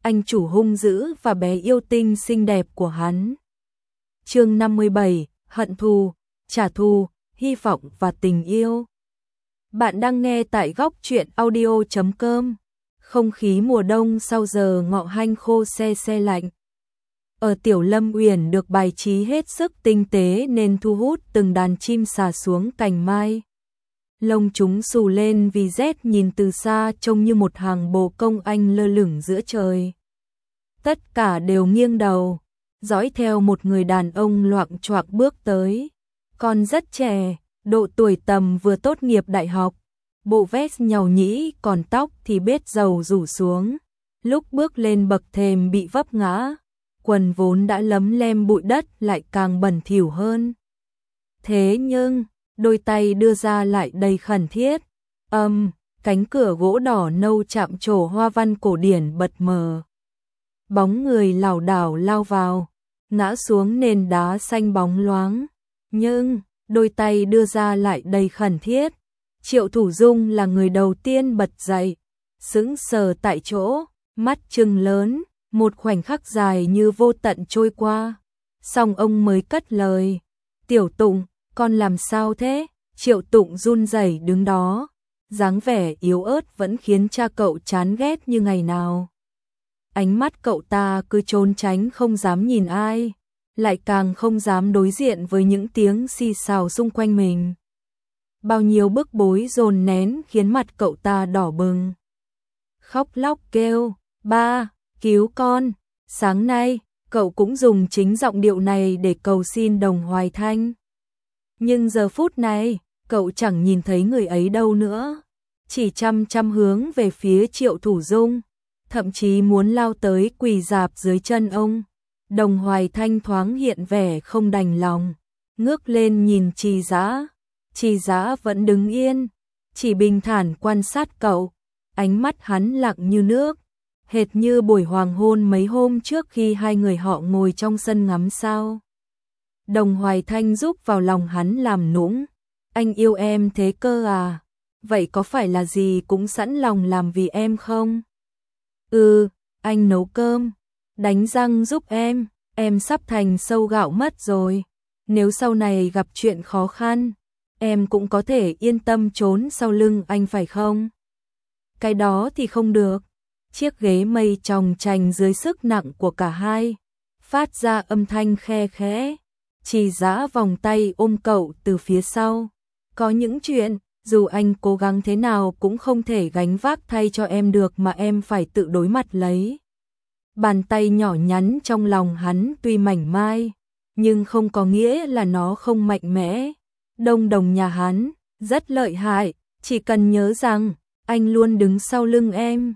anh chủ hung dữ và bé yêu tinh xinh đẹp của hắn. Chương 57, hận thù, trả thù, hy vọng và tình yêu. Bạn đang nghe tại góc truyện audio.com. Không khí mùa đông sau giờ ngọ hanh khô se lạnh. Ở Tiểu Lâm Uyển được bài trí hết sức tinh tế nên thu hút từng đàn chim sà xuống cành mai. Lông chúng xù lên vì rét, nhìn từ xa trông như một hàng bồ công anh lơ lửng giữa trời. Tất cả đều nghiêng đầu, dõi theo một người đàn ông loạng choạng bước tới. Còn rất trẻ, độ tuổi tầm vừa tốt nghiệp đại học, bộ vest nhàu nhĩ, còn tóc thì bết rầu rủ xuống. Lúc bước lên bậc thềm bị vấp ngã, quần vốn đã lấm lem bụi đất lại càng bẩn thỉu hơn. Thế nhưng, đôi tay đưa ra lại đầy khẩn thiết. Cánh cửa gỗ đỏ nâu chạm trổ hoa văn cổ điển bật mờ. Bóng người lảo đảo lao vào, ngã xuống nền đá xanh bóng loáng. Nhưng, đôi tay đưa ra lại đầy khẩn thiết. Triệu Thủ Dung là người đầu tiên bật dậy, sững sờ tại chỗ, mắt trừng lớn, một khoảnh khắc dài như vô tận trôi qua. Xong ông mới cất lời, "Tiểu Tụng, con làm sao thế?" Triệu Tụng run rẩy đứng đó, dáng vẻ yếu ớt vẫn khiến cha cậu chán ghét như ngày nào. Ánh mắt cậu ta cứ trốn tránh, không dám nhìn ai, lại càng không dám đối diện với những tiếng xì xào xung quanh mình. Bao nhiêu bức bối dồn nén khiến mặt cậu ta đỏ bừng. Khóc lóc kêu, "Ba, cứu con!" Sáng nay, cậu cũng dùng chính giọng điệu này để cầu xin Đồng Hoài Thanh. Nhưng giờ phút này, cậu chẳng nhìn thấy người ấy đâu nữa, chỉ chăm chăm hướng về phía Triệu Thủ Dung, thậm chí muốn lao tới quỳ rạp dưới chân ông. Đồng Hoài Thanh thoáng hiện vẻ không đành lòng, ngước lên nhìn Trì Dã. Trì Dã vẫn đứng yên, chỉ bình thản quan sát cậu, ánh mắt hắn lặng như nước, hệt như buổi hoàng hôn mấy hôm trước khi hai người họ ngồi trong sân ngắm sao. Đồng Hoài Thanh giúp vào lòng hắn làm nũng, "Anh yêu em thế cơ à? Vậy có phải là gì cũng sẵn lòng làm vì em không?" "Ừ, anh nấu cơm, đánh răng giúp em sắp thành sâu gạo mất rồi. Nếu sau này gặp chuyện khó khăn, em cũng có thể yên tâm trốn sau lưng anh phải không?" "Cái đó thì không được." Chiếc ghế mây chòng chành dưới sức nặng của cả hai, phát ra âm thanh khe khẽ. Trì Dã vòng tay ôm cậu từ phía sau. "Có những chuyện, dù anh cố gắng thế nào cũng không thể gánh vác thay cho em được mà em phải tự đối mặt lấy." Bàn tay nhỏ nhắn trong lòng hắn tuy mảnh mai, nhưng không có nghĩa là nó không mạnh mẽ. Đồng nhà hắn rất lợi hại, chỉ cần nhớ rằng anh luôn đứng sau lưng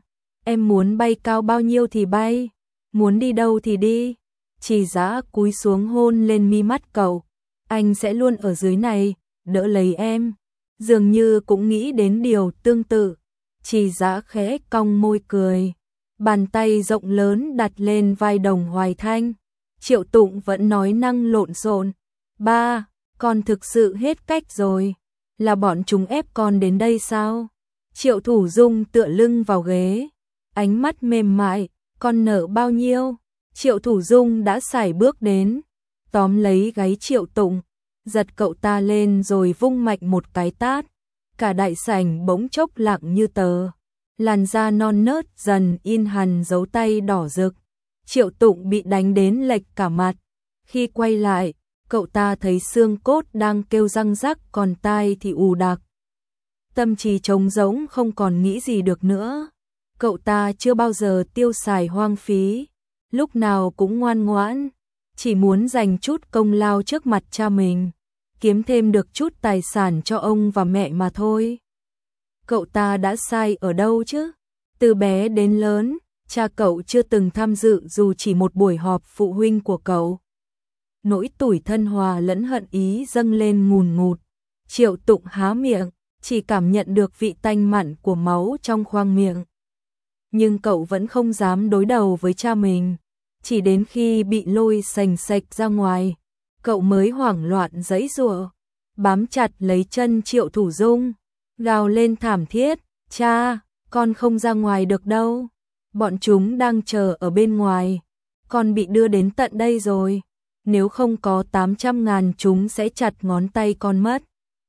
em muốn bay cao bao nhiêu thì bay, muốn đi đâu thì đi. Trì Dã cúi xuống hôn lên mi mắt cậu, "Anh sẽ luôn ở dưới này, đỡ lấy em." Dường như cũng nghĩ đến điều tương tự, Trì Dã khẽ cong môi cười, bàn tay rộng lớn đặt lên vai Đồng Hoài Thanh. Triệu Tụng vẫn nói năng lộn xộn, "Ba, con thực sự hết cách rồi, là bọn chúng ép con đến đây sao?" Triệu Thủ Dung tựa lưng vào ghế, ánh mắt mềm mại, "Con nợ bao nhiêu?" Triệu Thủ Dung đã sải bước đến, tóm lấy gáy Triệu Tụng, giật cậu ta lên rồi vung mạnh một cái tát. Cả đại sảnh bỗng chốc lặng như tờ, làn da non nớt dần in hằn dấu tay đỏ rực. Triệu Tụng bị đánh đến lệch cả mặt. Khi quay lại, cậu ta thấy xương cốt đang kêu răng rắc, còn tai thì ù đặc. Tâm trí trống rỗng, không còn nghĩ gì được nữa. Cậu ta chưa bao giờ tiêu xài hoang phí, lúc nào cũng ngoan ngoãn, chỉ muốn dành chút công lao trước mặt cha mình, kiếm thêm được chút tài sản cho ông và mẹ mà thôi. Cậu ta đã sai ở đâu chứ? Từ bé đến lớn, cha cậu chưa từng tham dự dù chỉ một buổi họp phụ huynh của cậu. Nỗi tủi thân hòa lẫn hận ý dâng lên ngùn ngụt. Triệu Tụng há miệng, chỉ cảm nhận được vị tanh mặn của máu trong khoang miệng. Nhưng cậu vẫn không dám đối đầu với cha mình. Chỉ đến khi bị lôi sành sạch ra ngoài, cậu mới hoảng loạn giãy giụa, bám chặt lấy chân Triệu Thủ Dung, gào lên thảm thiết, "Cha, con không ra ngoài được đâu." bọn chúng đang chờ ở bên ngoài, con bị đưa đến tận đây rồi, nếu không có 800.000 chúng sẽ chặt ngón tay con mất.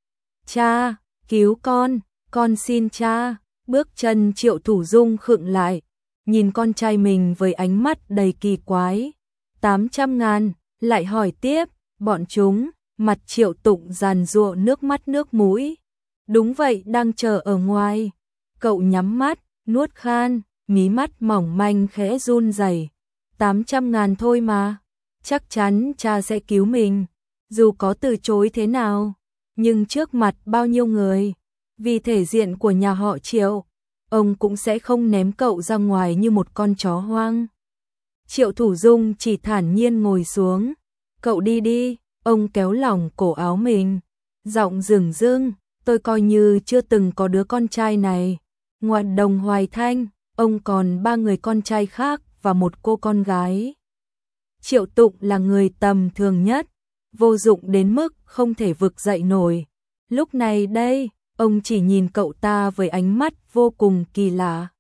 Cha, cứu con xin cha. Bước chân Triệu Thủ Dung khựng lại, nhìn con trai mình với ánh mắt đầy kỳ quái. 800.000, lại hỏi tiếp, bọn chúng, mặt Triệu Tụng giàn giụa nước mắt nước mũi. Đúng vậy, đang chờ ở ngoài. Cậu nhắm mắt, nuốt khan, mí mắt mỏng manh khẽ run rẩy. 800.000 thôi mà, chắc chắn cha sẽ cứu mình, dù có từ chối thế nào, nhưng trước mặt bao nhiêu người, vì thể diện của nhà họ Triệu, ông cũng sẽ không ném cậu ra ngoài như một con chó hoang. Triệu Thủ Dung chỉ thản nhiên ngồi xuống, cậu đi đi, ông kéo lỏng cổ áo mình, giọng dửng dưng, tôi coi như chưa từng có đứa con trai này. Ngoài Đồng Hoài Thanh, ông còn 3 người con trai khác và một cô con gái. Triệu Tụng là người tầm thường nhất, vô dụng đến mức không thể vực dậy nổi. Lúc này đây, ông chỉ nhìn cậu ta với ánh mắt vô cùng kỳ lạ.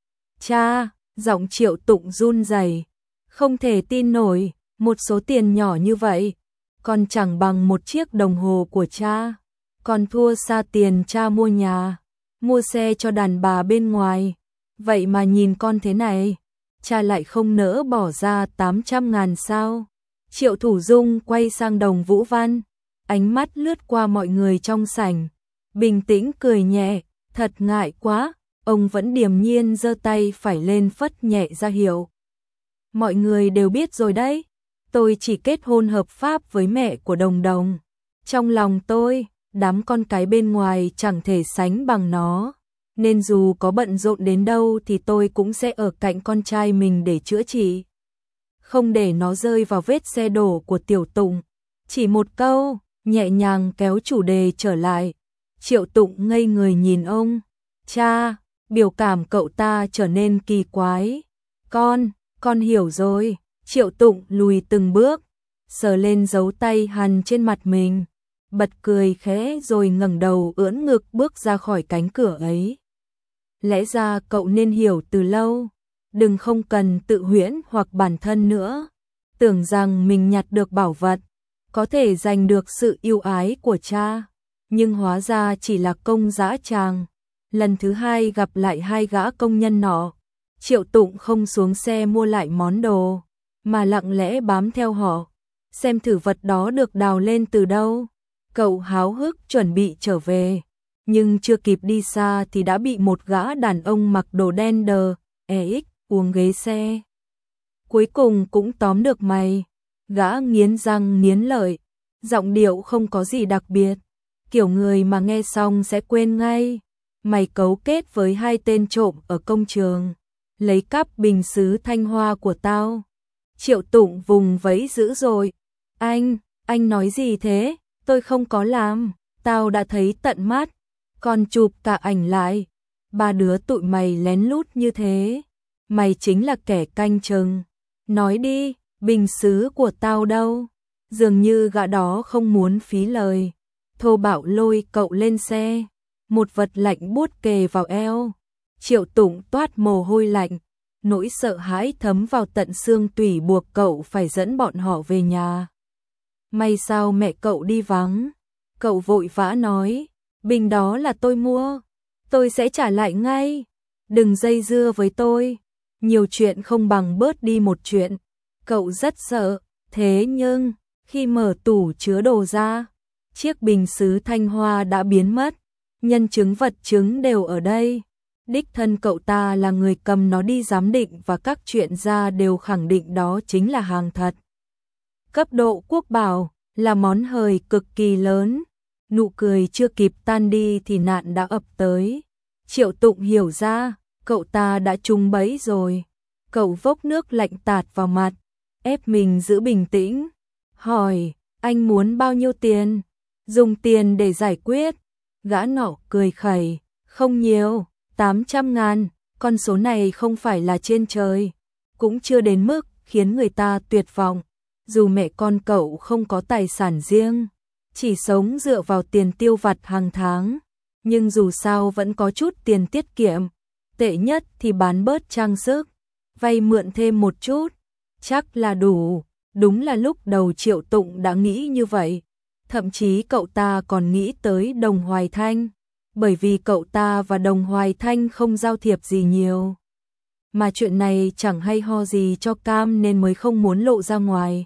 Cha, giọng Triệu Tụng run rẩy, không thể tin nổi, một số tiền nhỏ như vậy, còn chẳng bằng một chiếc đồng hồ của cha, còn thua xa tiền cha mua nhà, mua xe cho đàn bà bên ngoài. Vậy mà nhìn con thế này, cha lại không nỡ bỏ ra 800.000 sao? Triệu Thủ Dung quay sang Đồng Vũ Văn, ánh mắt lướt qua mọi người trong sảnh, bình tĩnh cười nhẹ, thật ngại quá, ông vẫn điềm nhiên giơ tay phải lên phất nhẹ ra hiệu. Mọi người đều biết rồi đấy, tôi chỉ kết hôn hợp pháp với mẹ của Đồng Đồng. Trong lòng tôi, đám con cái bên ngoài chẳng thể sánh bằng nó, nên dù có bận rộn đến đâu thì tôi cũng sẽ ở cạnh con trai mình để chữa trị, không để nó rơi vào vết xe đổ của Tiểu Tụng. Chỉ một câu, nhẹ nhàng kéo chủ đề trở lại. Triệu Tụng ngây người nhìn ông. Cha, biểu cảm cậu ta trở nên kỳ quái. Con hiểu rồi. Triệu Tụng lùi từng bước, sờ lên dấu tay hằn trên mặt mình, bật cười khẽ rồi ngẩng đầu ưỡn ngực bước ra khỏi cánh cửa ấy. Lẽ ra cậu nên hiểu từ lâu, đừng không cần tự huyễn hoặc bản thân nữa, tưởng rằng mình nhặt được bảo vật, có thể giành được sự yêu ái của cha, nhưng hóa ra chỉ là công dã tràng. Lần thứ hai gặp lại 2 gã công nhân nọ, Triệu Tụng không xuống xe mua lại món đồ, mà lặng lẽ bám theo họ, xem thử vật đó được đào lên từ đâu. Cậu háo hức chuẩn bị trở về, nhưng chưa kịp đi xa thì đã bị một gã đàn ông mặc đồ đen đờ, uống ghế xe. Cuối cùng cũng tóm được mày. Gã nghiến răng nghiến lợi, giọng điệu không có gì đặc biệt, kiểu người mà nghe xong sẽ quên ngay. Mày cấu kết với 2 tên trộm ở công trường, lấy cắp bình sứ Thanh Hoa của tao. Triệu Tụng vùng vẫy dữ dội. Anh nói gì thế? Tôi không có làm, tao đã thấy tận mắt, còn chụp cả ảnh lại. 3 đứa tụi mày lén lút như thế, mày chính là kẻ canh chừng. Nói đi, bình sứ của tao đâu? Dường như gã đó không muốn phí lời, thô bạo lôi cậu lên xe, một vật lạnh buốt kề vào eo. Triệu Tụng toát mồ hôi lạnh, nỗi sợ hãi thấm vào tận xương tủy buộc cậu phải dẫn bọn họ về nhà. May sao mẹ cậu đi vắng, cậu vội vã nói, bình đó là tôi mua, tôi sẽ trả lại ngay, đừng dây dưa với tôi, nhiều chuyện không bằng bớt đi một chuyện. Cậu rất sợ, thế nhưng, khi mở tủ chứa đồ ra, chiếc bình sứ Thanh Hoa đã biến mất, nhân chứng vật chứng đều ở đây. Đích thân cậu ta là người cầm nó đi giám định và các chuyên gia đều khẳng định đó chính là hàng thật. Cấp độ quốc bảo, là món hời cực kỳ lớn. Nụ cười chưa kịp tan đi thì nạn đã ập tới. Triệu Tụng hiểu ra, cậu ta đã trúng bẫy rồi. Cậu vốc nước lạnh tạt vào mặt, ép mình giữ bình tĩnh. Hỏi, anh muốn bao nhiêu tiền? Dùng tiền để giải quyết. Gã nọ cười khẩy, không nhiều, 800.000, con số này không phải là trên trời, cũng chưa đến mức khiến người ta tuyệt vọng. Dù mẹ con cậu không có tài sản riêng, chỉ sống dựa vào tiền tiêu vặt hàng tháng, nhưng dù sao vẫn có chút tiền tiết kiệm, tệ nhất thì bán bớt trang sức, vay mượn thêm một chút, chắc là đủ. Đúng là lúc đầu Triệu Tụng đã nghĩ như vậy, thậm chí cậu ta còn nghĩ tới Đồng Hoài Thanh, bởi vì cậu ta và Đồng Hoài Thanh không giao thiệp gì nhiều. Mà chuyện này chẳng hay ho gì cho cam nên mới không muốn lộ ra ngoài.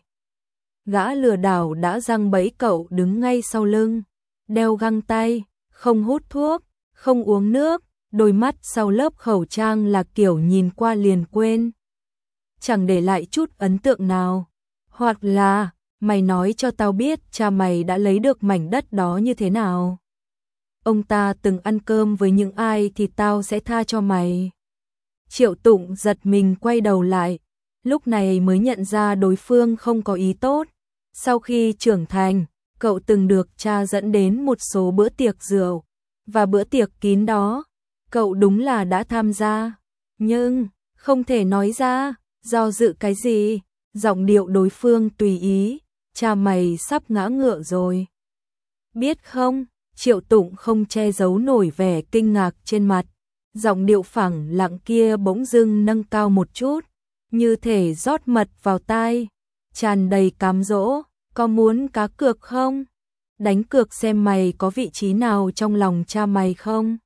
Gã lừa đảo đã giăng bẫy cậu đứng ngay sau lưng, đeo găng tay, không hút thuốc, không uống nước, đôi mắt sau lớp khẩu trang là kiểu nhìn qua liền quên, chẳng để lại chút ấn tượng nào. Hoặc là, mày nói cho tao biết cha mày đã lấy được mảnh đất đó như thế nào. Ông ta từng ăn cơm với những ai thì tao sẽ tha cho mày. Triệu Tụng giật mình quay đầu lại, lúc này mới nhận ra đối phương không có ý tốt. Sau khi trưởng thành, cậu từng được cha dẫn đến một số bữa tiệc rượu, và bữa tiệc kín đó, cậu đúng là đã tham gia. Nhưng, không thể nói ra, do dự cái gì, giọng điệu đối phương tùy ý, cha mày sắp ngã ngựa rồi. Biết không, Triệu Tụng không che giấu nổi vẻ kinh ngạc trên mặt, giọng điệu phẳng lặng kia bỗng dưng nâng cao một chút, như thể rót mật vào tai, tràn đầy cám dỗ. Có muốn cá cược không? Đánh cược xem mày có vị trí nào trong lòng cha mày không?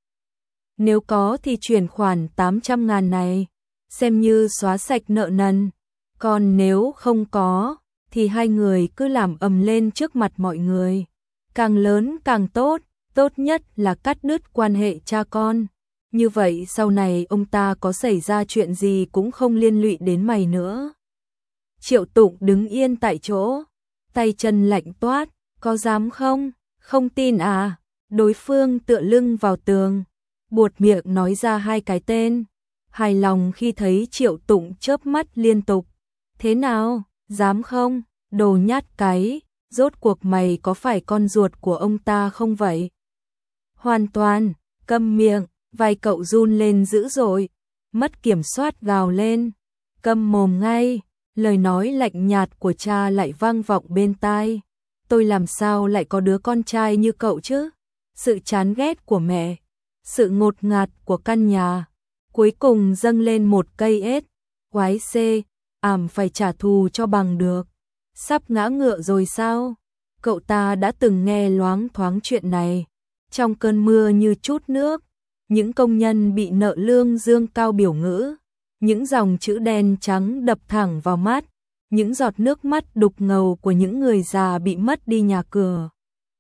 Nếu có thì chuyển khoản 800.000 này, xem như xóa sạch nợ nần. Còn nếu không có, thì hai người cứ làm ầm lên trước mặt mọi người. Càng lớn càng tốt, tốt nhất là cắt đứt quan hệ cha con. Như vậy sau này ông ta có xảy ra chuyện gì cũng không liên lụy đến mày nữa. Triệu Tụng đứng yên tại chỗ, tay chân lạnh toát, có dám không? Không tin à? Đối phương tựa lưng vào tường, buột miệng nói ra hai cái tên, hài lòng khi thấy Triệu Tụng chớp mắt liên tục. Thế nào, dám không? Đồ nhát cái, rốt cuộc mày có phải con ruột của ông ta không vậy? Hoàn toàn, câm miệng, vai cậu run lên dữ dội, mất kiểm soát gào lên, câm mồm ngay. Lời nói lạnh nhạt của cha lại vang vọng bên tai. Tôi làm sao lại có đứa con trai như cậu chứ? Sự chán ghét của mẹ, sự ngột ngạt của căn nhà, cuối cùng dâng lên một cây ết. Quái xê, phải trả thù cho bằng được. Sắp ngã ngựa rồi sao? Cậu ta đã từng nghe loáng thoáng chuyện này. Trong cơn mưa như chút nước, những công nhân bị nợ lương dương cao biểu ngữ. Những dòng chữ đen trắng đập thẳng vào mắt, những giọt nước mắt đục ngầu của những người già bị mất đi nhà cửa.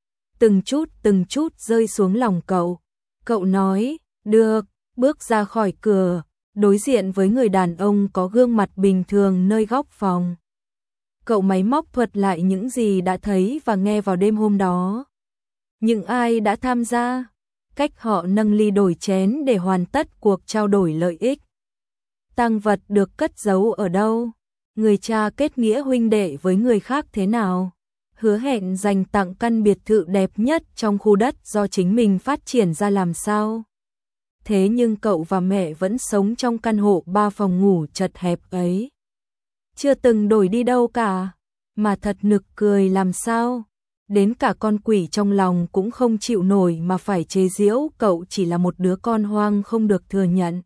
Từng chút rơi xuống lòng cậu. Cậu nói, được, bước ra khỏi cửa, đối diện với người đàn ông có gương mặt bình thường nơi góc phòng. Cậu máy móc thuật lại những gì đã thấy và nghe vào đêm hôm đó. Những ai đã tham gia, cách họ nâng ly đổi chén để hoàn tất cuộc trao đổi lợi ích. Tang vật được cất giấu ở đâu? Người cha kết nghĩa huynh đệ với người khác thế nào? Hứa hẹn dành tặng căn biệt thự đẹp nhất trong khu đất do chính mình phát triển ra làm sao? Thế nhưng cậu và mẹ vẫn sống trong căn hộ 3 phòng ngủ chật hẹp ấy. Chưa từng đổi đi đâu cả, mà thật nực cười làm sao? Đến cả con quỷ trong lòng cũng không chịu nổi mà phải chế giễu cậu chỉ là một đứa con hoang không được thừa nhận.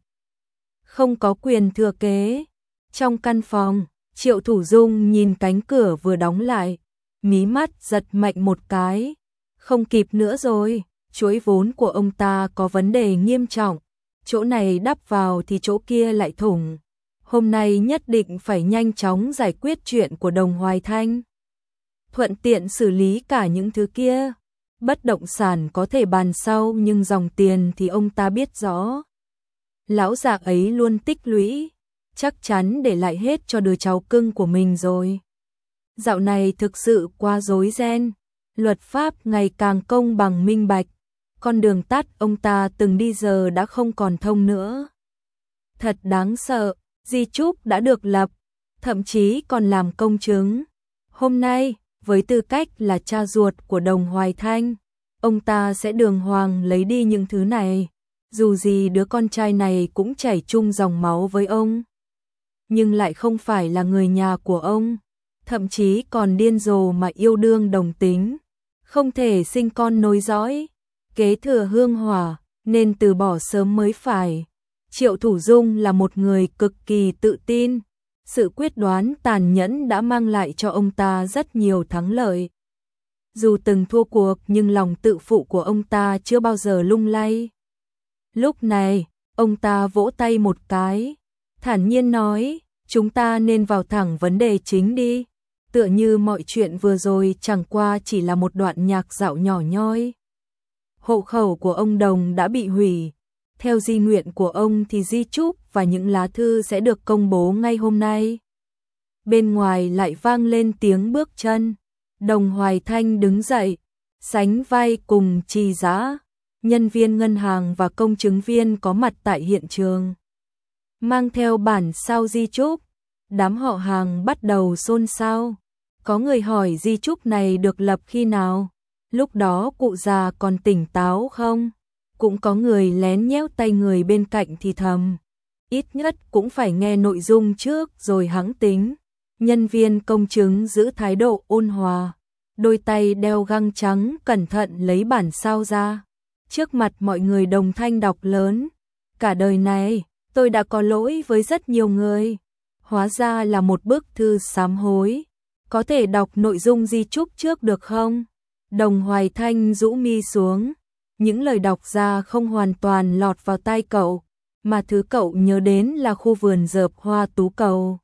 Không có quyền thừa kế. Trong căn phòng, Triệu Thủ Dung nhìn cánh cửa vừa đóng lại, mí mắt giật mạnh một cái. Không kịp nữa rồi, chuỗi vốn của ông ta có vấn đề nghiêm trọng, chỗ này đắp vào thì chỗ kia lại thủng. Hôm nay nhất định phải nhanh chóng giải quyết chuyện của Đồng Hoài Thanh. Thuận tiện xử lý cả những thứ kia. Bất động sản có thể bàn sau nhưng dòng tiền thì ông ta biết rõ. Lão già ấy luôn tích lũy, chắc chắn để lại hết cho đứa cháu cưng của mình rồi. Dạo này thực sự quá rối ren, luật pháp ngày càng công bằng minh bạch, con đường tắt ông ta từng đi giờ đã không còn thông nữa. Thật đáng sợ, di chúc đã được lập, thậm chí còn làm công chứng. Hôm nay, với tư cách là cha ruột của Đồng Hoài Thanh, ông ta sẽ đường hoàng lấy đi những thứ này. Dù gì đứa con trai này cũng chảy chung dòng máu với ông, nhưng lại không phải là người nhà của ông, thậm chí còn điên rồ mà yêu đương đồng tính, không thể sinh con nối dõi, kế thừa hương hỏa, nên từ bỏ sớm mới phải. Triệu Thủ Dung là một người cực kỳ tự tin, sự quyết đoán tàn nhẫn đã mang lại cho ông ta rất nhiều thắng lợi. Dù từng thua cuộc nhưng lòng tự phụ của ông ta chưa bao giờ lung lay. Lúc này, ông ta vỗ tay một cái, thản nhiên nói, chúng ta nên vào thẳng vấn đề chính đi. Tựa như mọi chuyện vừa rồi chẳng qua chỉ là một đoạn nhạc dạo nhỏ nhoi. Hộ khẩu của ông Đồng đã bị hủy. Theo di nguyện của ông thì di chúc và những lá thư sẽ được công bố ngay hôm nay. Bên ngoài lại vang lên tiếng bước chân. Đồng Hoài Thanh đứng dậy, sánh vai cùng Trì Dã, nhân viên ngân hàng và công chứng viên có mặt tại hiện trường. Mang theo bản sao di chúc, đám họ hàng bắt đầu xôn xao. Có người hỏi di chúc này được lập khi nào? Lúc đó cụ già còn tỉnh táo không? Cũng có người lén nhéo tay người bên cạnh thì thầm. Ít nhất cũng phải nghe nội dung trước rồi hẵng tính. Nhân viên công chứng giữ thái độ ôn hòa. Đôi tay đeo găng trắng cẩn thận lấy bản sao ra. Trước mặt mọi người đồng thanh đọc lớn. Cả đời này, tôi đã có lỗi với rất nhiều người. Hóa ra là một bức thư sám hối. Có thể đọc nội dung di chúc trước được không? Đồng Hoài Thanh rũ mi xuống. Những lời đọc ra không hoàn toàn lọt vào tai cậu, mà thứ cậu nhớ đến là khu vườn dợp hoa tú cầu.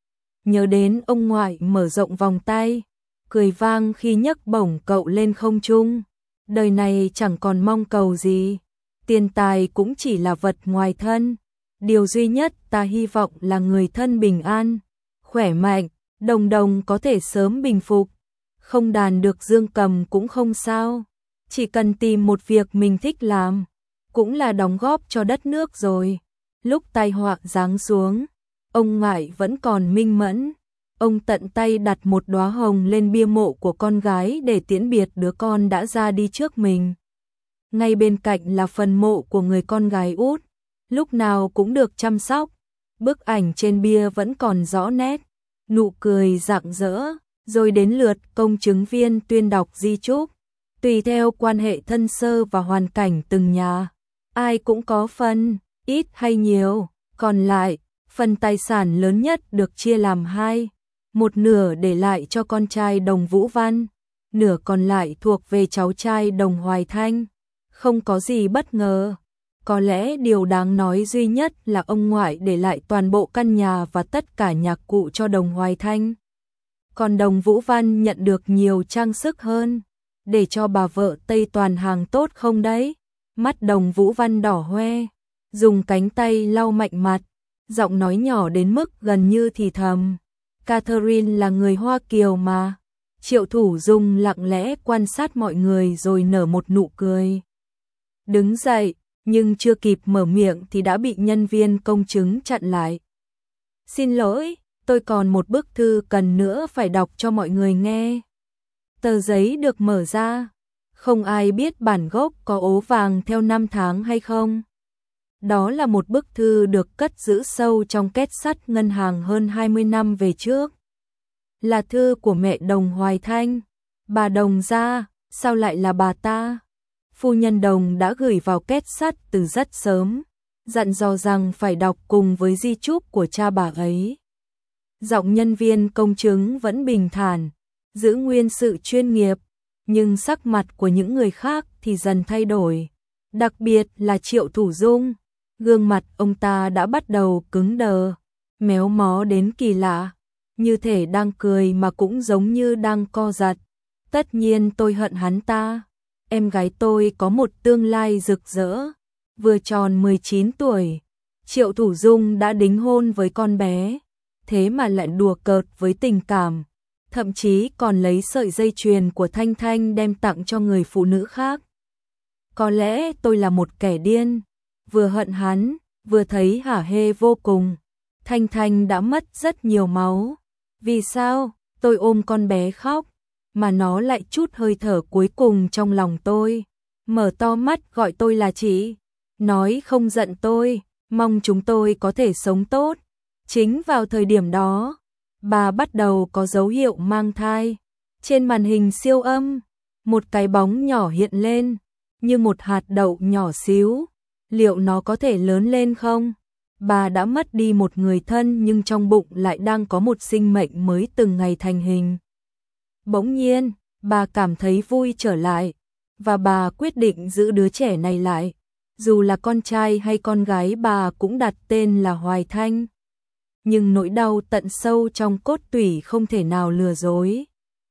Nhớ đến ông ngoại mở rộng vòng tay, cười vang khi nhấc bổng cậu lên không trung. Đời này chẳng còn mong cầu gì, tiền tài cũng chỉ là vật ngoài thân. Điều duy nhất ta hy vọng là người thân bình an, khỏe mạnh, Đồng Đồng có thể sớm bình phục. Không đàn được dương cầm cũng không sao. Chỉ cần tìm một việc mình thích làm, cũng là đóng góp cho đất nước rồi. Lúc tai họa giáng xuống, ông ngoại vẫn còn minh mẫn. Ông tận tay đặt một đóa hồng lên bia mộ của con gái để tiễn biệt đứa con đã ra đi trước mình. Ngay bên cạnh là phần mộ của người con gái út, lúc nào cũng được chăm sóc. Bức ảnh trên bia vẫn còn rõ nét, nụ cười rạng rỡ. Rồi đến lượt công chứng viên tuyên đọc di chúc. Tùy theo quan hệ thân sơ và hoàn cảnh từng nhà, ai cũng có phần, ít hay nhiều. Còn lại, phần tài sản lớn nhất được chia làm hai. Một nửa để lại cho con trai Đồng Vũ Văn, nửa còn lại thuộc về cháu trai Đồng Hoài Thanh. Không có gì bất ngờ. Có lẽ điều đáng nói duy nhất là ông ngoại để lại toàn bộ căn nhà và tất cả nhạc cụ cho Đồng Hoài Thanh. Còn Đồng Vũ Văn nhận được nhiều trang sức hơn, để cho bà vợ Tây toàn hàng tốt không đấy? Mắt Đồng Vũ Văn đỏ hoe, dùng cánh tay lau mạnh mặt, giọng nói nhỏ đến mức gần như thì thầm. Catherine là người Hoa Kiều mà. Triệu Thủ Dung lặng lẽ quan sát mọi người rồi nở một nụ cười. Đứng dậy, nhưng chưa kịp mở miệng thì đã bị nhân viên công chứng chặn lại. Xin lỗi, tôi còn một bức thư cần nữa phải đọc cho mọi người nghe. Tờ giấy được mở ra, không ai biết bản gốc có ố vàng theo năm tháng hay không. Đó là một bức thư được cất giữ sâu trong két sắt ngân hàng hơn 20 năm về trước. Là thư của mẹ Đồng Hoài Thanh. Bà Đồng gia, sao lại là bà ta? Phu nhân Đồng đã gửi vào két sắt từ rất sớm, dặn dò rằng phải đọc cùng với di chúc của cha bà ấy. Giọng nhân viên công chứng vẫn bình thản, giữ nguyên sự chuyên nghiệp, nhưng sắc mặt của những người khác thì dần thay đổi, đặc biệt là Triệu Thủ Dung. Gương mặt ông ta đã bắt đầu cứng đờ, méo mó đến kỳ lạ, như thể đang cười mà cũng giống như đang co giật. Tất nhiên tôi hận hắn ta. Em gái tôi có một tương lai rực rỡ, vừa tròn 19 tuổi. Triệu Thủ Dung đã đính hôn với con bé, thế mà lại đùa cợt với tình cảm, thậm chí còn lấy sợi dây chuyền của Thanh Thanh đem tặng cho người phụ nữ khác. Có lẽ tôi là một kẻ điên, vừa hận hắn, vừa thấy hả hê vô cùng. Thanh Thanh đã mất rất nhiều máu. Vì sao? Tôi ôm con bé khóc, mà nó lại chút hơi thở cuối cùng trong lòng tôi. Mở to mắt gọi tôi là chị, nói không giận tôi, mong chúng tôi có thể sống tốt. Chính vào thời điểm đó, bà bắt đầu có dấu hiệu mang thai. Trên màn hình siêu âm, một cái bóng nhỏ hiện lên, như một hạt đậu nhỏ xíu. Liệu nó có thể lớn lên không? Bà đã mất đi một người thân nhưng trong bụng lại đang có một sinh mệnh mới từng ngày thành hình. Bỗng nhiên, bà cảm thấy vui trở lại, và bà quyết định giữ đứa trẻ này lại. Dù là con trai hay con gái bà cũng đặt tên là Hoài Thanh. Nhưng nỗi đau tận sâu trong cốt tủy không thể nào lừa dối.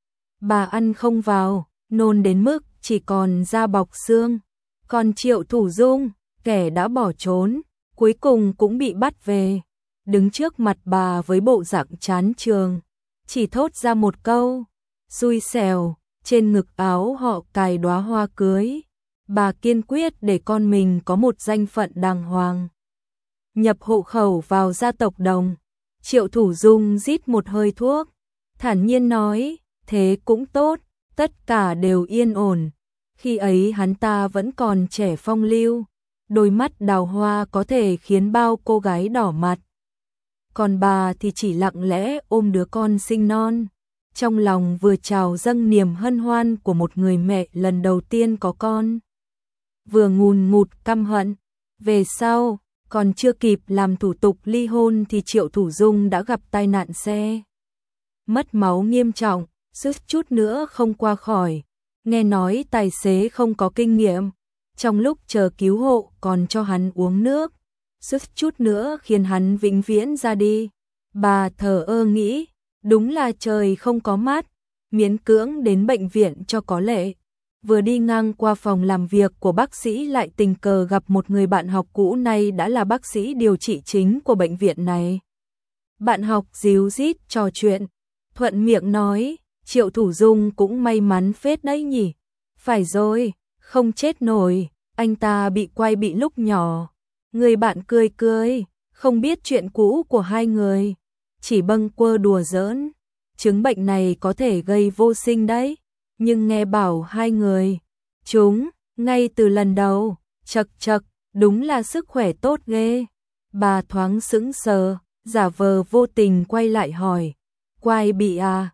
Bà ăn không vào, nôn đến mức chỉ còn da bọc xương. Còn Triệu Thủ Dung, kẻ đã bỏ trốn, cuối cùng cũng bị bắt về. Đứng trước mặt bà với bộ dạng chán chường, chỉ thốt ra một câu, xui xẻo. Trên ngực áo họ cài đóa hoa cưới. Bà kiên quyết để con mình có một danh phận đàng hoàng. Nhập hộ khẩu vào gia tộc Đồng. Triệu Thủ Dung rít một hơi thuốc, thản nhiên nói, thế cũng tốt, tất cả đều yên ổn. Khi ấy hắn ta vẫn còn trẻ phong lưu, đôi mắt đào hoa có thể khiến bao cô gái đỏ mặt. Còn bà thì chỉ lặng lẽ ôm đứa con sinh non. Trong lòng vừa trào dâng niềm hân hoan của một người mẹ lần đầu tiên có con, vừa ngùn ngụt căm hận. Về sau, còn chưa kịp làm thủ tục ly hôn thì Triệu Thủ Dung đã gặp tai nạn xe. Mất máu nghiêm trọng, suýt chút nữa không qua khỏi. Nghe nói tài xế không có kinh nghiệm, trong lúc chờ cứu hộ còn cho hắn uống nước, suýt chút nữa khiến hắn vĩnh viễn ra đi. Bà thờ ơ nghĩ, đúng là trời không có mắt, miễn cưỡng đến bệnh viện cho có lệ. Vừa đi ngang qua phòng làm việc của bác sĩ lại tình cờ gặp một người bạn học cũ nay đã là bác sĩ điều trị chính của bệnh viện này. Bạn học díu dít trò chuyện, thuận miệng nói, Triệu Thủ Dung cũng may mắn phết đấy nhỉ. Phải rồi, không chết nổi, anh ta bị quay bị lúc nhỏ. Người bạn cười cười, không biết chuyện cũ của hai người, chỉ bâng quơ đùa giỡn. Chứng bệnh này có thể gây vô sinh đấy, nhưng nghe bảo hai người chúng ngay từ lần đầu, chật chật, đúng là sức khỏe tốt ghê. Bà thoáng sững sờ, giả vờ vô tình quay lại hỏi, quai bị à?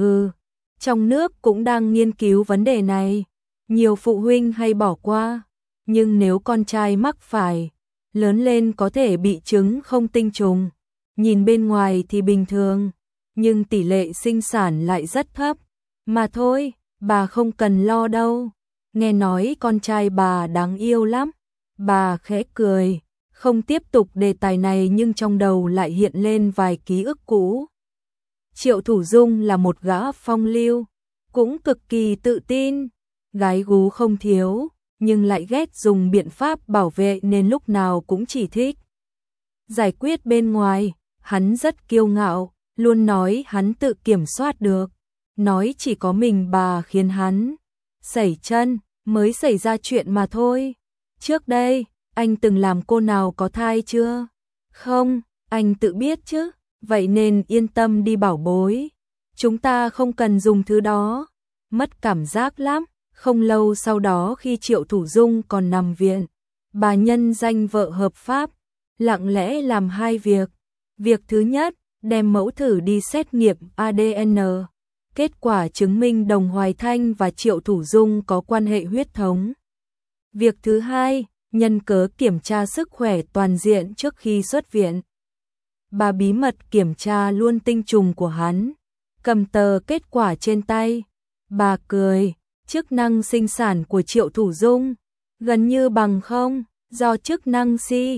Trong nước cũng đang nghiên cứu vấn đề này, nhiều phụ huynh hay bỏ qua, nhưng nếu con trai mắc phải, lớn lên có thể bị chứng không tinh trùng. Nhìn bên ngoài thì bình thường, nhưng tỷ lệ sinh sản lại rất thấp. Mà thôi, bà không cần lo đâu. Nghe nói con trai bà đáng yêu lắm. Bà khẽ cười, không tiếp tục đề tài này nhưng trong đầu lại hiện lên vài ký ức cũ. Triệu Thủ Dung là một gã phong lưu, cũng cực kỳ tự tin, gái gú không thiếu, nhưng lại ghét dùng biện pháp bảo vệ nên lúc nào cũng chỉ thích giải quyết bên ngoài. Hắn rất kiêu ngạo, luôn nói hắn tự kiểm soát được, nói chỉ có mình bà khiến hắn sẩy chân mới xảy ra chuyện mà thôi. Trước đây, anh từng làm cô nào có thai chưa? Không, anh tự biết chứ, vậy nên yên tâm đi bảo bối. Chúng ta không cần dùng thứ đó, mất cảm giác lắm. Không lâu sau đó khi Triệu Thủ Dung còn nằm viện, bà nhân danh vợ hợp pháp, lặng lẽ làm hai việc. Việc thứ nhất, đem mẫu thử đi xét nghiệm ADN. Kết quả chứng minh Đồng Hoài Thanh và Triệu Thủ Dung có quan hệ huyết thống. Việc thứ hai, nhân cớ kiểm tra sức khỏe toàn diện trước khi xuất viện. Bà bí mật kiểm tra luôn tinh trùng của hắn, cầm tờ kết quả trên tay. Bà cười, chức năng sinh sản của Triệu Thủ Dung gần như bằng không, do chức năng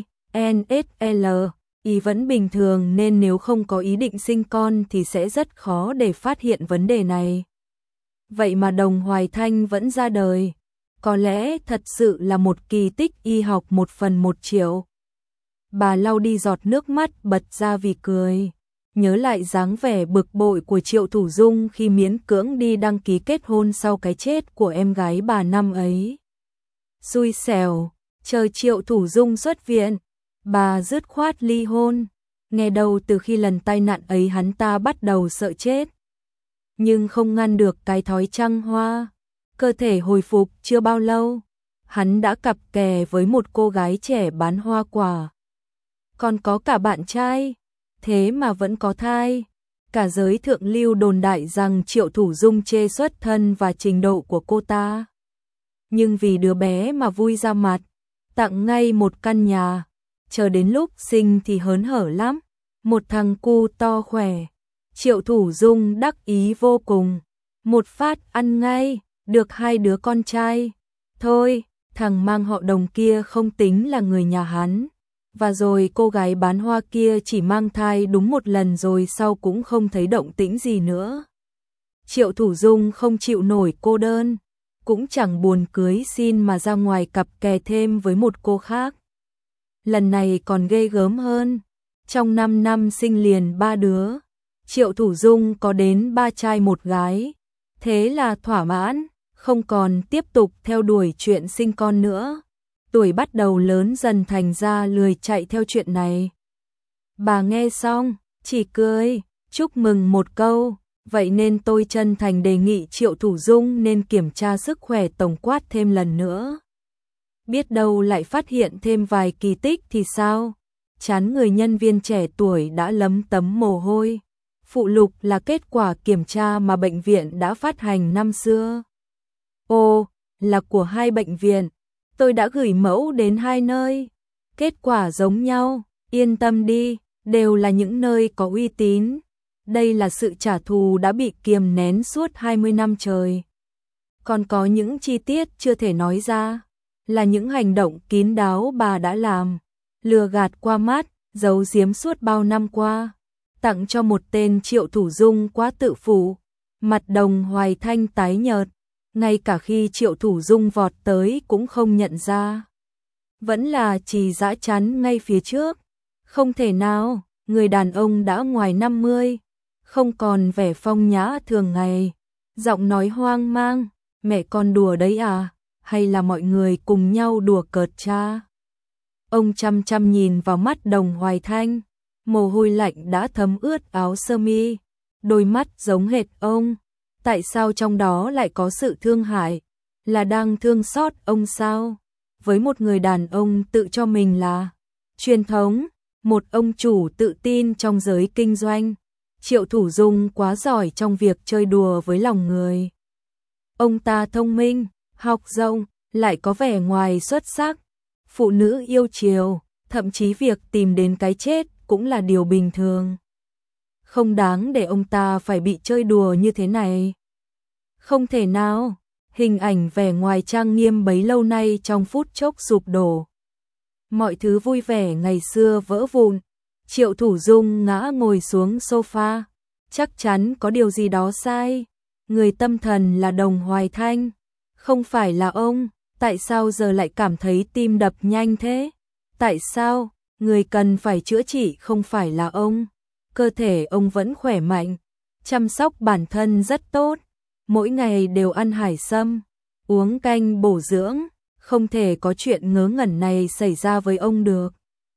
CNSL Y vẫn bình thường nên nếu không có ý định sinh con thì sẽ rất khó để phát hiện vấn đề này. Vậy mà Đồng Hoài Thanh vẫn ra đời. Có lẽ thật sự là một kỳ tích y học 1/1.000.000. Bà lau đi giọt nước mắt bật ra vì cười. Nhớ lại dáng vẻ bực bội của Triệu Thủ Dung khi miễn cưỡng đi đăng ký kết hôn sau cái chết của em gái bà năm ấy. Xui xẻo, chờ Triệu Thủ Dung xuất viện, bà dứt khoát ly hôn. Nghe đầu từ khi lần tai nạn ấy hắn ta bắt đầu sợ chết. Nhưng không ngăn được cái thói trăng hoa. Cơ thể hồi phục chưa bao lâu, hắn đã cặp kè với một cô gái trẻ bán hoa quả. Còn có cả bạn trai, thế mà vẫn có thai. Cả giới thượng lưu đồn đại rằng Triệu Thủ Dung chê xuất thân và trình độ của cô ta. Nhưng vì đứa bé mà vui ra mặt, tặng ngay một căn nhà. chờ đến lúc sinh thì hớn hở lắm, một thằng cu to khỏe. Triệu Thủ Dung đắc ý vô cùng, một phát ăn ngay, được 2 đứa con trai. Thôi, thằng mang họ Đồng kia không tính là người nhà hắn. Và rồi cô gái bán hoa kia chỉ mang thai đúng 1 lần rồi sau cũng không thấy động tĩnh gì nữa. Triệu Thủ Dung không chịu nổi cô đơn, cũng chẳng buồn cưới xin mà ra ngoài cặp kè thêm với một cô khác. Lần này còn ghê gớm hơn, trong 5 năm sinh liền 3 đứa, Triệu Thủ Dung có đến 3 trai 1 gái, thế là thỏa mãn, không còn tiếp tục theo đuổi chuyện sinh con nữa. Tuổi bắt đầu lớn dần thành ra lười chạy theo chuyện này. Bà nghe xong, chỉ cười, chúc mừng một câu, vậy nên tôi chân thành đề nghị Triệu Thủ Dung nên kiểm tra sức khỏe tổng quát thêm lần nữa. Biết đâu lại phát hiện thêm vài kỳ tích thì sao? Trán người nhân viên trẻ tuổi đã lấm tấm mồ hôi. Phụ lục là kết quả kiểm tra mà bệnh viện đã phát hành năm xưa. Ồ, là của 2 bệnh viện. Tôi đã gửi mẫu đến 2 nơi. Kết quả giống nhau, yên tâm đi, đều là những nơi có uy tín. Đây là sự trả thù đã bị kiềm nén suốt 20 năm trời. Còn có những chi tiết chưa thể nói ra, là những hành động kín đáo bà đã làm, lừa gạt qua mắt, giấu giếm suốt bao năm qua. Tặng cho một tên Triệu Thủ Dung quá tự phụ, mặt Đồng Hoài Thanh tái nhợt, ngay cả khi Triệu Thủ Dung vọt tới cũng không nhận ra. Vẫn là Trì Dã chắn ngay phía trước. Không thể nào, người đàn ông đã ngoài 50, không còn vẻ phong nhã thường ngày. Giọng nói hoang mang, mẹ con đùa đấy à, hay là mọi người cùng nhau đùa cợt cha? Ông chăm chăm nhìn vào mắt Đồng Hoài Thanh, mồ hôi lạnh đã thấm ướt áo sơ mi, đôi mắt giống hệt ông. Tại sao trong đó lại có sự thương hại? Là đang thương xót ông sao? Với một người đàn ông tự cho mình là truyền thống, một ông chủ tự tin trong giới kinh doanh, Triệu Thủ Dung quá giỏi trong việc chơi đùa với lòng người. Ông ta thông minh, học rộng, lại có vẻ ngoài xuất sắc. Phụ nữ yêu chiều, thậm chí việc tìm đến cái chết cũng là điều bình thường. Không đáng để ông ta phải bị chơi đùa như thế này. Không thể nào, hình ảnh vẻ ngoài trang nghiêm bấy lâu nay trong phút chốc sụp đổ. Mọi thứ vui vẻ ngày xưa vỡ vụn. Triệu Thủ Dung ngã ngồi xuống sofa, chắc chắn có điều gì đó sai. Người tâm thần là Đồng Hoài Thanh, không phải là ông. Tại sao giờ lại cảm thấy tim đập nhanh thế? Tại sao người cần phải chữa trị không phải là ông? Cơ thể ông vẫn khỏe mạnh, chăm sóc bản thân rất tốt, mỗi ngày đều ăn hải sâm, uống canh bổ dưỡng, không thể có chuyện ngớ ngẩn này xảy ra với ông được.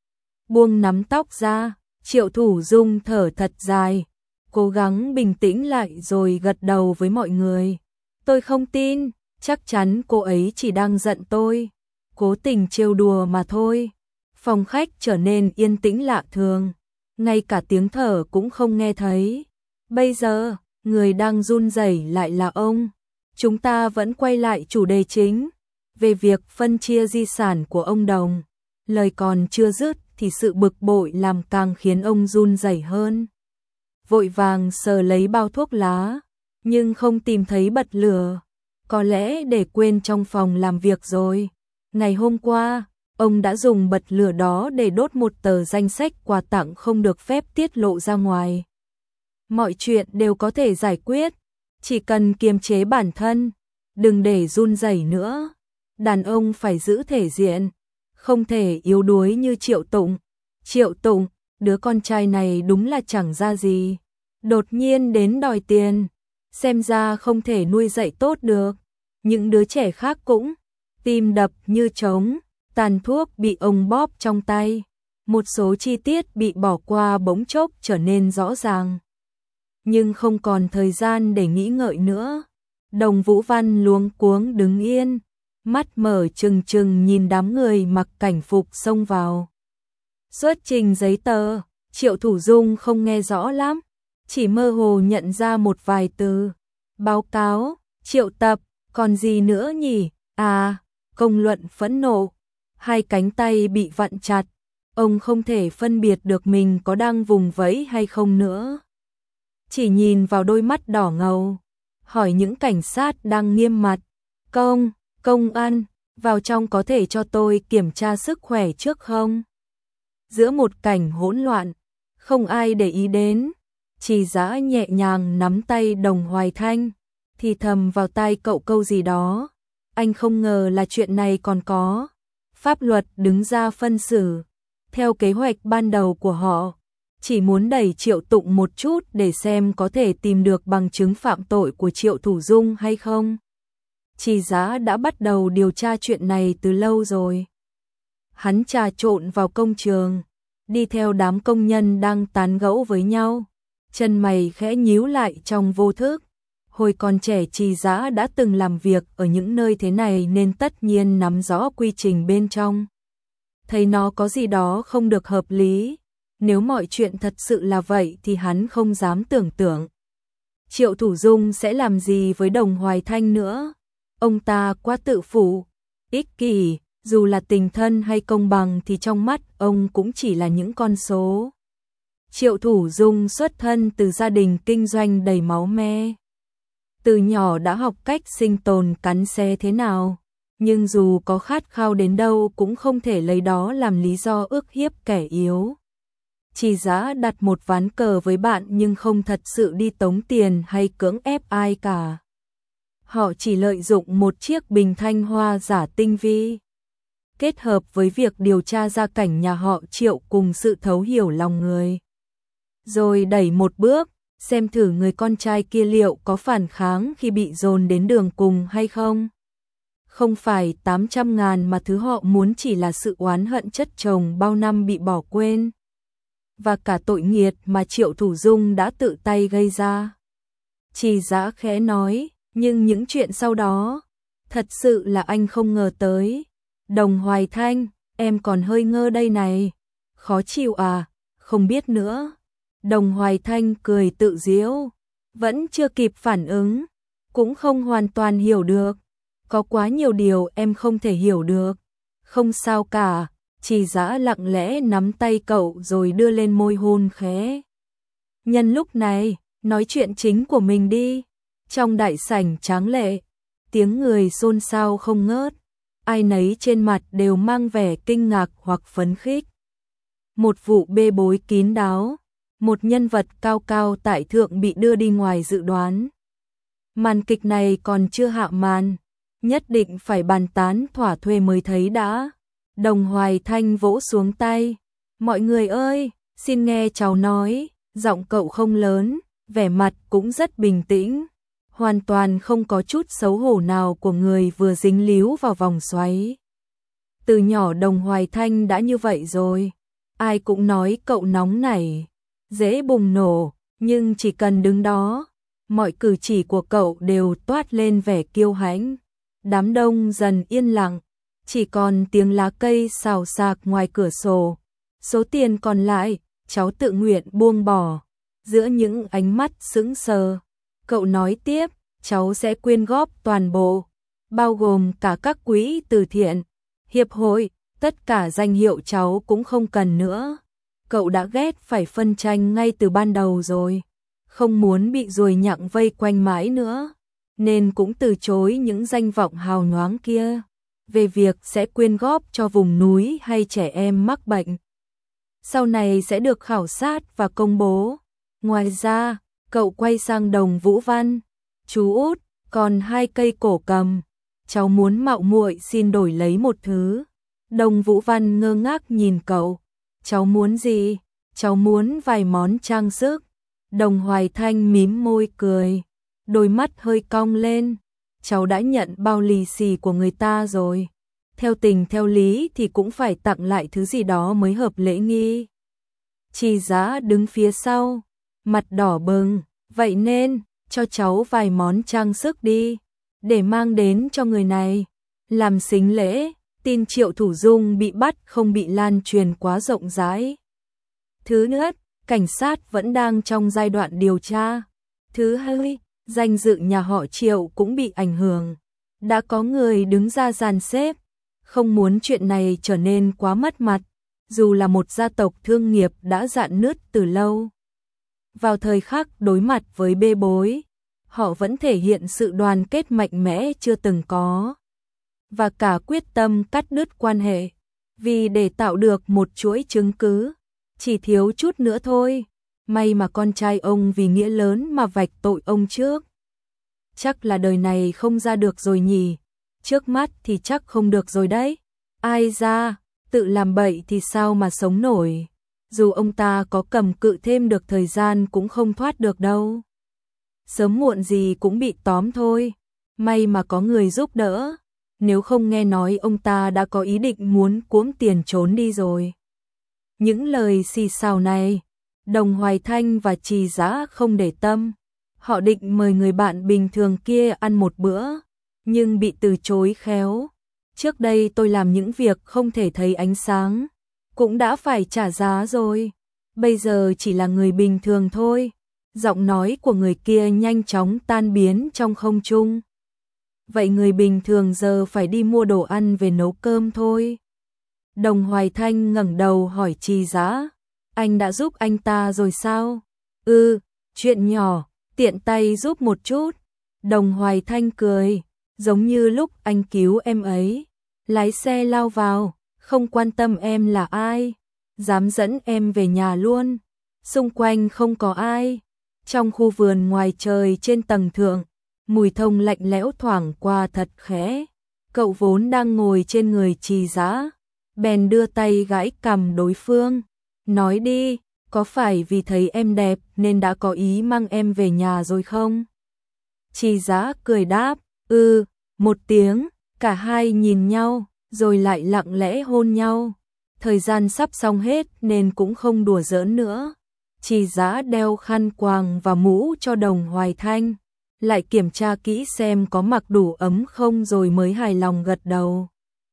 Buông nắm tóc ra, Triệu Thủ Dung thở thật dài, cố gắng bình tĩnh lại rồi gật đầu với mọi người. Tôi không tin, chắc chắn cô ấy chỉ đang giận tôi, cố tình trêu đùa mà thôi. Phòng khách trở nên yên tĩnh lạ thường, ngay cả tiếng thở cũng không nghe thấy. Bây giờ, người đang run rẩy lại là ông. Chúng ta vẫn quay lại chủ đề chính, về việc phân chia di sản của ông Đồng. Lời còn chưa dứt thì sự bực bội làm càng khiến ông run rẩy hơn. Vội vàng sờ lấy bao thuốc lá, nhưng không tìm thấy bật lửa. Có lẽ để quên trong phòng làm việc rồi. Ngày hôm qua, ông đã dùng bật lửa đó để đốt một tờ danh sách quà tặng không được phép tiết lộ ra ngoài. Mọi chuyện đều có thể giải quyết, chỉ cần kiềm chế bản thân, đừng để run rẩy nữa. Đàn ông phải giữ thể diện, không thể yếu đuối như Triệu Tụng. Triệu Tụng, đứa con trai này đúng là chẳng ra gì, đột nhiên đến đòi tiền, xem ra không thể nuôi dạy tốt được. Những đứa trẻ khác cũng tim đập như trống, tàn thuốc bị ông bóp trong tay, một số chi tiết bị bỏ qua bỗng chốc trở nên rõ ràng. Nhưng không còn thời gian để nghĩ ngợi nữa. Đồng Vũ Văn luống cuống đứng yên, mắt mở trừng trừng nhìn đám người mặc cảnh phục xông vào. Xuất trình giấy tờ, Triệu Thủ Dung không nghe rõ lắm, chỉ mơ hồ nhận ra một vài từ. Báo cáo, triệu tập, còn gì nữa nhỉ? À, công luận phẫn nộ, hai cánh tay bị vặn chặt. ông không thể phân biệt được mình có đang vùng vẫy hay không nữa. Chỉ nhìn vào đôi mắt đỏ ngầu, hỏi những cảnh sát đang nghiêm mặt, công an, vào trong có thể cho tôi kiểm tra sức khỏe trước không? Giữa một cảnh hỗn loạn, không ai để ý đến, Trì Dã nhẹ nhàng nắm tay Đồng Hoài Thanh, thì thầm vào tai cậu câu gì đó. Anh không ngờ là chuyện này còn có pháp luật đứng ra phân xử. Theo kế hoạch ban đầu của họ, chỉ muốn đẩy Triệu Tụng một chút để xem có thể tìm được bằng chứng phạm tội của Triệu Thủ Dung hay không. Trì Dã đã bắt đầu điều tra chuyện này từ lâu rồi. Hắn trà trộn vào công trường, đi theo đám công nhân đang tán gẫu với nhau, chân mày khẽ nhíu lại trong vô thức. Hồi còn trẻ Trì Dã đã từng làm việc ở những nơi thế này nên tất nhiên nắm rõ quy trình bên trong. Thấy nó có gì đó không được hợp lý, nếu mọi chuyện thật sự là vậy thì hắn không dám tưởng tượng Triệu Thủ Dung sẽ làm gì với Đồng Hoài Thanh nữa. Ông ta quá tự phụ, ích kỷ, dù là tình thân hay công bằng thì trong mắt ông cũng chỉ là những con số. Triệu Thủ Dung xuất thân từ gia đình kinh doanh đầy máu me. Từ nhỏ đã học cách sinh tồn cắn xé thế nào, nhưng dù có khát khao đến đâu cũng không thể lấy đó làm lý do ức hiếp kẻ yếu. Trì Dã đặt một ván cờ với bạn nhưng không thật sự đi tống tiền hay cưỡng ép ai cả. Họ chỉ lợi dụng một chiếc bình thanh hoa giả tinh vi, kết hợp với việc điều tra gia cảnh nhà họ Triệu cùng sự thấu hiểu lòng người. Rồi đẩy một bước, xem thử người con trai kia liệu có phản kháng khi bị dồn đến đường cùng hay không. Không phải 800.000 mà thứ họ muốn chỉ là sự oán hận chất chồng bao năm bị bỏ quên. Và cả tội nghiệt mà Triệu Thủ Dung đã tự tay gây ra. Trì Dã khẽ nói, nhưng những chuyện sau đó, thật sự là anh không ngờ tới. Đồng Hoài Thanh, em còn hơi ngơ đây này. Khó chịu à, không biết nữa. Đồng Hoài Thanh cười tự giễu, vẫn chưa kịp phản ứng, cũng không hoàn toàn hiểu được. Có quá nhiều điều em không thể hiểu được. Không sao cả, Trì Dã lặng lẽ nắm tay cậu rồi đưa lên môi hôn khẽ. Nhân lúc này, nói chuyện chính của mình đi. Trong đại sảnh tráng lệ, tiếng người xôn xao không ngớt, ai nấy trên mặt đều mang vẻ kinh ngạc hoặc phấn khích. Một vụ bê bối kín đáo, một nhân vật cao cao tại thượng bị đưa đi ngoài dự đoán. Màn kịch này còn chưa hạ màn, nhất định phải bàn tán thỏa thuê mới thấy đã. Đồng Hoài Thanh vỗ xuống tay. Mọi người ơi, xin nghe cháu nói. Giọng cậu không lớn, vẻ mặt cũng rất bình tĩnh, hoàn toàn không có chút xấu hổ nào của người vừa dính líu vào vòng xoáy. Từ nhỏ Đồng Hoài Thanh đã như vậy rồi. Ai cũng nói cậu nóng nảy, dễ bùng nổ, nhưng chỉ cần đứng đó, mọi cử chỉ của cậu đều toát lên vẻ kiêu hãnh. Đám đông dần yên lặng, chỉ còn tiếng lá cây xào xạc ngoài cửa sổ. Số tiền còn lại, cháu tự nguyện buông bỏ. Giữa những ánh mắt sững sờ, cậu nói tiếp, cháu sẽ quyên góp toàn bộ, bao gồm cả các quỹ từ thiện, hiệp hội, tất cả danh hiệu cháu cũng không cần nữa. Cậu đã ghét phải phân tranh ngay từ ban đầu rồi, không muốn bị ruồi nhặng vây quanh mãi nữa, nên cũng từ chối những danh vọng hào nhoáng kia, về việc sẽ quyên góp cho vùng núi hay trẻ em mắc bệnh. Sau này sẽ được khảo sát và công bố. Ngoài ra, cậu quay sang Đồng Vũ Văn, chú út, còn 2 cây cổ cầm, cháu muốn mạo muội xin đổi lấy một thứ. Đồng Vũ Văn ngơ ngác nhìn cậu, cháu muốn gì? Cháu muốn vài món trang sức. Đồng Hoài Thanh mím môi cười, đôi mắt hơi cong lên, cháu đã nhận bao lì xì của người ta rồi. Theo tình theo lý thì cũng phải tặng lại thứ gì đó mới hợp lễ nghi. Trì Dã đứng phía sau, mặt đỏ bừng, vậy nên, cho cháu vài món trang sức đi, để mang đến cho người này, làm sính lễ, tin Triệu Thủ Dung bị bắt không bị lan truyền quá rộng rãi. Thứ nhất, cảnh sát vẫn đang trong giai đoạn điều tra. Thứ hai, danh dự nhà họ Triệu cũng bị ảnh hưởng. Đã có người đứng ra dàn xếp, không muốn chuyện này trở nên quá mất mặt. dù là một gia tộc thương nghiệp đã rạn nứt từ lâu. Vào thời khắc đối mặt với bê bối, họ vẫn thể hiện sự đoàn kết mạnh mẽ chưa từng có, và cả quyết tâm cắt đứt quan hệ, vì để tạo được một chuỗi chứng cứ, chỉ thiếu chút nữa thôi. May mà con trai ông vì nghĩa lớn mà vạch tội ông trước. Chắc là đời này không ra được rồi nhỉ, trước mắt thì chắc không được rồi đấy. Ai ra, tự làm bậy thì sao mà sống nổi, dù ông ta có cầm cự thêm được thời gian cũng không thoát được đâu. Sớm muộn gì cũng bị tóm thôi, may mà có người giúp đỡ, nếu không nghe nói ông ta đã có ý định muốn cuỗm tiền trốn đi rồi. Những lời xì xào này, Đồng Hoài Thanh và Trì Dã không để tâm, họ định mời người bạn bình thường kia ăn một bữa, nhưng bị từ chối khéo. Trước đây tôi làm những việc không thể thấy ánh sáng, cũng đã phải trả giá rồi, bây giờ chỉ là người bình thường thôi. Giọng nói của người kia nhanh chóng tan biến trong không trung. Vậy người bình thường giờ phải đi mua đồ ăn về nấu cơm thôi. Đồng Hoài Thanh ngẩng đầu hỏi Trì Dã, anh đã giúp anh ta rồi sao? Chuyện nhỏ, tiện tay giúp một chút. Đồng Hoài Thanh cười, giống như lúc anh cứu em ấy, lái xe lao vào, không quan tâm em là ai, dám dẫn em về nhà luôn. Xung quanh không có ai. Trong khu vườn ngoài trời trên tầng thượng, mùi thông lạnh lẽo thoảng qua thật khẽ. Cậu vốn đang ngồi trên người Trì Dã, bèn đưa tay gãi cằm đối phương. Nói đi, có phải vì thấy em đẹp nên đã có ý mang em về nhà rồi không? Trì Dã cười đáp, một tiếng, cả hai nhìn nhau, rồi lại lặng lẽ hôn nhau. Thời gian sắp xong hết nên cũng không đùa giỡn nữa. Trì Dã đeo khăn quàng và mũ cho Đồng Hoài Thanh, lại kiểm tra kỹ xem có mặc đủ ấm không rồi mới hài lòng gật đầu.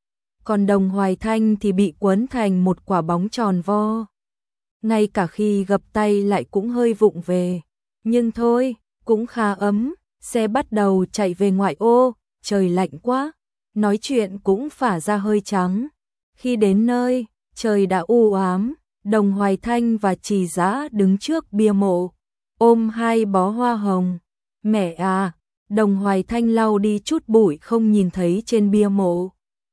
Còn Đồng Hoài Thanh thì bị quấn thành một quả bóng tròn vo. Ngay cả khi gập tay lại cũng hơi vụng về. Nhưng thôi, cũng khá ấm, xe bắt đầu chạy về ngoại ô, trời lạnh quá, nói chuyện cũng phả ra hơi trắng. Khi đến nơi, trời đã u ám. Đồng Hoài Thanh và Trì Dã đứng trước bia mộ, ôm hai bó hoa hồng. Mẹ à, Đồng Hoài Thanh lau đi chút bụi không nhìn thấy trên bia mộ.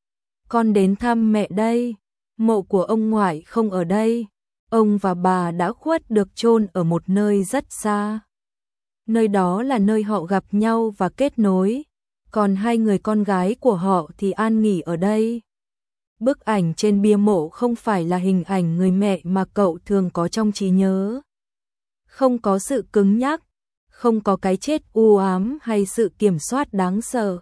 Con đến thăm mẹ đây, mộ của ông ngoại không ở đây, ông và bà đã khuất được chôn ở một nơi rất xa. Nơi đó là nơi họ gặp nhau và kết nối, còn hai người con gái của họ thì an nghỉ ở đây. Bức ảnh trên bia mộ không phải là hình ảnh người mẹ mà cậu thường có trong trí nhớ. Không có sự cứng nhắc, không có cái chết u ám hay sự kiểm soát đáng sợ,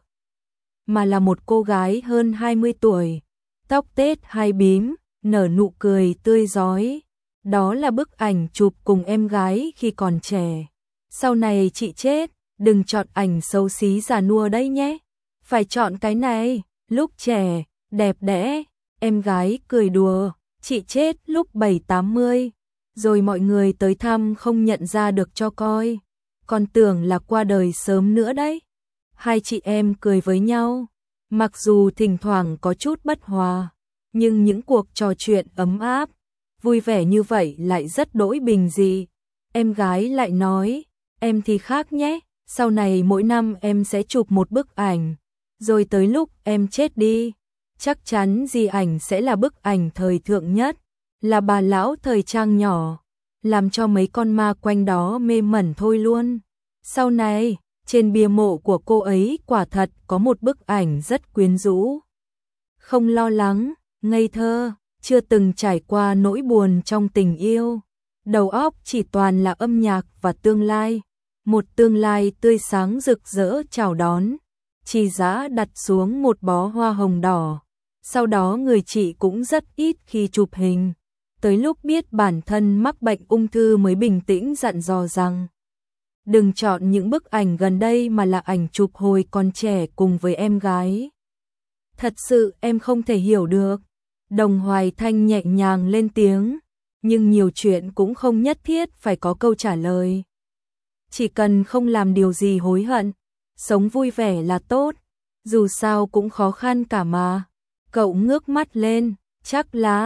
mà là một cô gái hơn 20 tuổi, tóc tết hai bím, nở nụ cười tươi rói. Đó là bức ảnh chụp cùng em gái khi còn trẻ. Sau này chị chết, đừng chọn ảnh xấu xí già nua đấy nhé. Phải chọn cái này, lúc trẻ, đẹp đẽ. Em gái cười đùa, chị chết lúc 7-80, rồi mọi người tới thăm không nhận ra được cho coi, còn tưởng là qua đời sớm nữa đấy. Hai chị em cười với nhau, mặc dù thỉnh thoảng có chút bất hòa, nhưng những cuộc trò chuyện ấm áp, vui vẻ như vậy lại rất đỗi bình dị. Em gái lại nói, em thì khác nhé, sau này mỗi năm em sẽ chụp một bức ảnh, rồi tới lúc em chết đi, chắc chắn di ảnh sẽ là bức ảnh thời thượng nhất, là bà lão thời trang nhỏ, làm cho mấy con ma quanh đó mê mẩn thôi luôn. Sau này, trên bia mộ của cô ấy quả thật có một bức ảnh rất quyến rũ. Không lo lắng, ngây thơ, chưa từng trải qua nỗi buồn trong tình yêu. Đầu óc chỉ toàn là âm nhạc và tương lai. Một tương lai tươi sáng rực rỡ chào đón. Trì Dã đặt xuống một bó hoa hồng đỏ. Sau đó người chị cũng rất ít khi chụp hình. Tới lúc biết bản thân mắc bệnh ung thư mới bình tĩnh dặn dò rằng đừng chọn những bức ảnh gần đây mà là ảnh chụp hồi còn trẻ cùng với em gái. Thật sự em không thể hiểu được. Đồng Hoài Thanh nhẹ nhàng lên tiếng, nhưng nhiều chuyện cũng không nhất thiết phải có câu trả lời. Chỉ cần không làm điều gì hối hận, sống vui vẻ là tốt, dù sao cũng khó khăn cả mà. Cậu ngước mắt lên, chắc là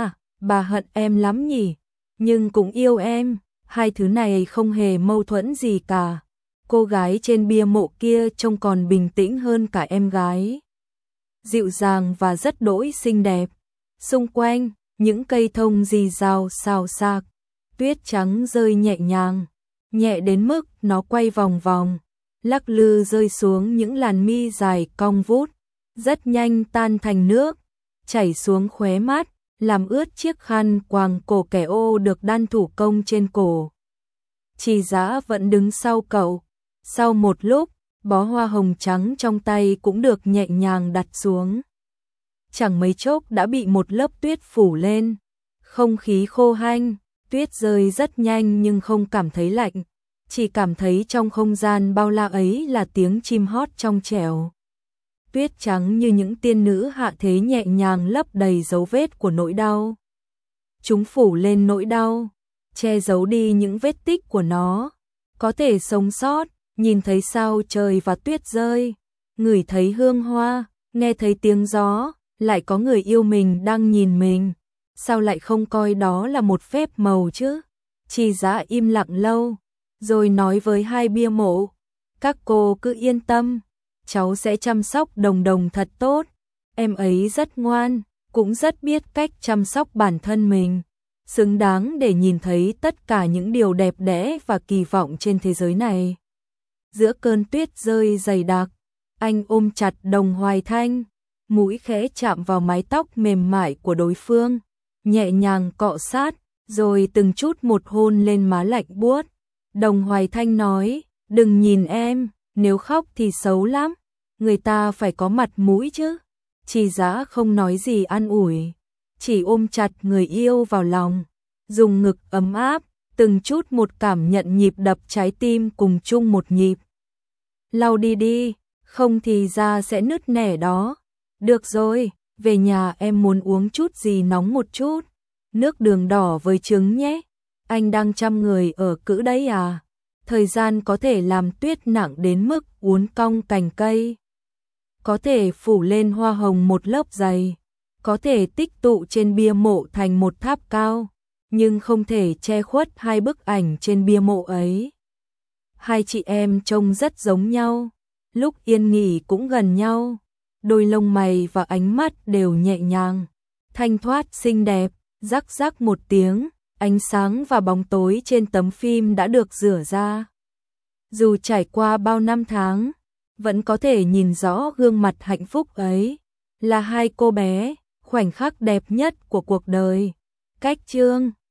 bà hận em lắm nhỉ, nhưng cũng yêu em, hai thứ này không hề mâu thuẫn gì cả. Cô gái trên bia mộ kia trông còn bình tĩnh hơn cả em gái. Dịu dàng và rất đỗi xinh đẹp. Xung quanh, những cây thông rì rào xào xạc, tuyết trắng rơi nhẹ nhàng, nhẹ đến mức nó quay vòng vòng, lắc lư rơi xuống những làn mi dài cong vút, rất nhanh tan thành nước, chảy xuống khóe mắt, làm ướt chiếc khăn quàng cổ kẻ ô được đan thủ công trên cổ. Trì Dã vẫn đứng sau cậu. Sau một lúc, bó hoa hồng trắng trong tay cũng được nhẹ nhàng đặt xuống. Chẳng mấy chốc đã bị một lớp tuyết phủ lên. Không khí khô hanh, tuyết rơi rất nhanh nhưng không cảm thấy lạnh. Chỉ cảm thấy trong không gian bao la ấy là tiếng chim hót trong trẻo. Tuyết trắng như những tiên nữ hạ thế nhẹ nhàng lấp đầy dấu vết của nỗi đau. Chúng phủ lên nỗi đau, che giấu đi những vết tích của nó. Có thể sống sót, nhìn thấy sao trời và tuyết rơi, ngửi thấy hương hoa, nghe thấy tiếng gió, lại có người yêu mình đang nhìn mình. Sao lại không coi đó là một phép màu chứ? Trì Dã im lặng lâu, rồi nói với hai bia mộ, các cô cứ yên tâm, cháu sẽ chăm sóc Đồng Đồng thật tốt. Em ấy rất ngoan, cũng rất biết cách chăm sóc bản thân mình, xứng đáng để nhìn thấy tất cả những điều đẹp đẽ và kỳ vọng trên thế giới này. Giữa cơn tuyết rơi dày đặc, anh ôm chặt Đồng Hoài Thanh, mũi khẽ chạm vào mái tóc mềm mại của đối phương, nhẹ nhàng cọ sát, rồi từng chút một hôn lên má lạnh buốt. Đồng Hoài Thanh nói, đừng nhìn em, nếu khóc thì xấu lắm, người ta phải có mặt mũi chứ. Trì Dã không nói gì an ủi, chỉ ôm chặt người yêu vào lòng, dùng ngực ấm áp, từng chút một cảm nhận nhịp đập trái tim cùng chung một nhịp. Lau đi đi, không thì da sẽ nứt nẻ đó. Được rồi, về nhà em muốn uống chút gì nóng một chút. Nước đường đỏ với trứng nhé. Anh đang chăm người ở cữ đấy à? Thời gian có thể làm tuyết nặng đến mức uốn cong cành cây. Có thể phủ lên hoa hồng một lớp dày. Có thể tích tụ trên bia mộ thành một tháp cao. Nhưng không thể che khuất hai bức ảnh trên bia mộ ấy. Hai chị em trông rất giống nhau. Lúc yên nghỉ cũng gần nhau. Đôi lông mày và ánh mắt đều nhẹ nhàng, thanh thoát xinh đẹp. Rắc rắc một tiếng, ánh sáng và bóng tối trên tấm phim đã được rửa ra. Dù trải qua bao năm tháng, vẫn có thể nhìn rõ gương mặt hạnh phúc ấy, là hai cô bé, khoảnh khắc đẹp nhất của cuộc đời. Cách chương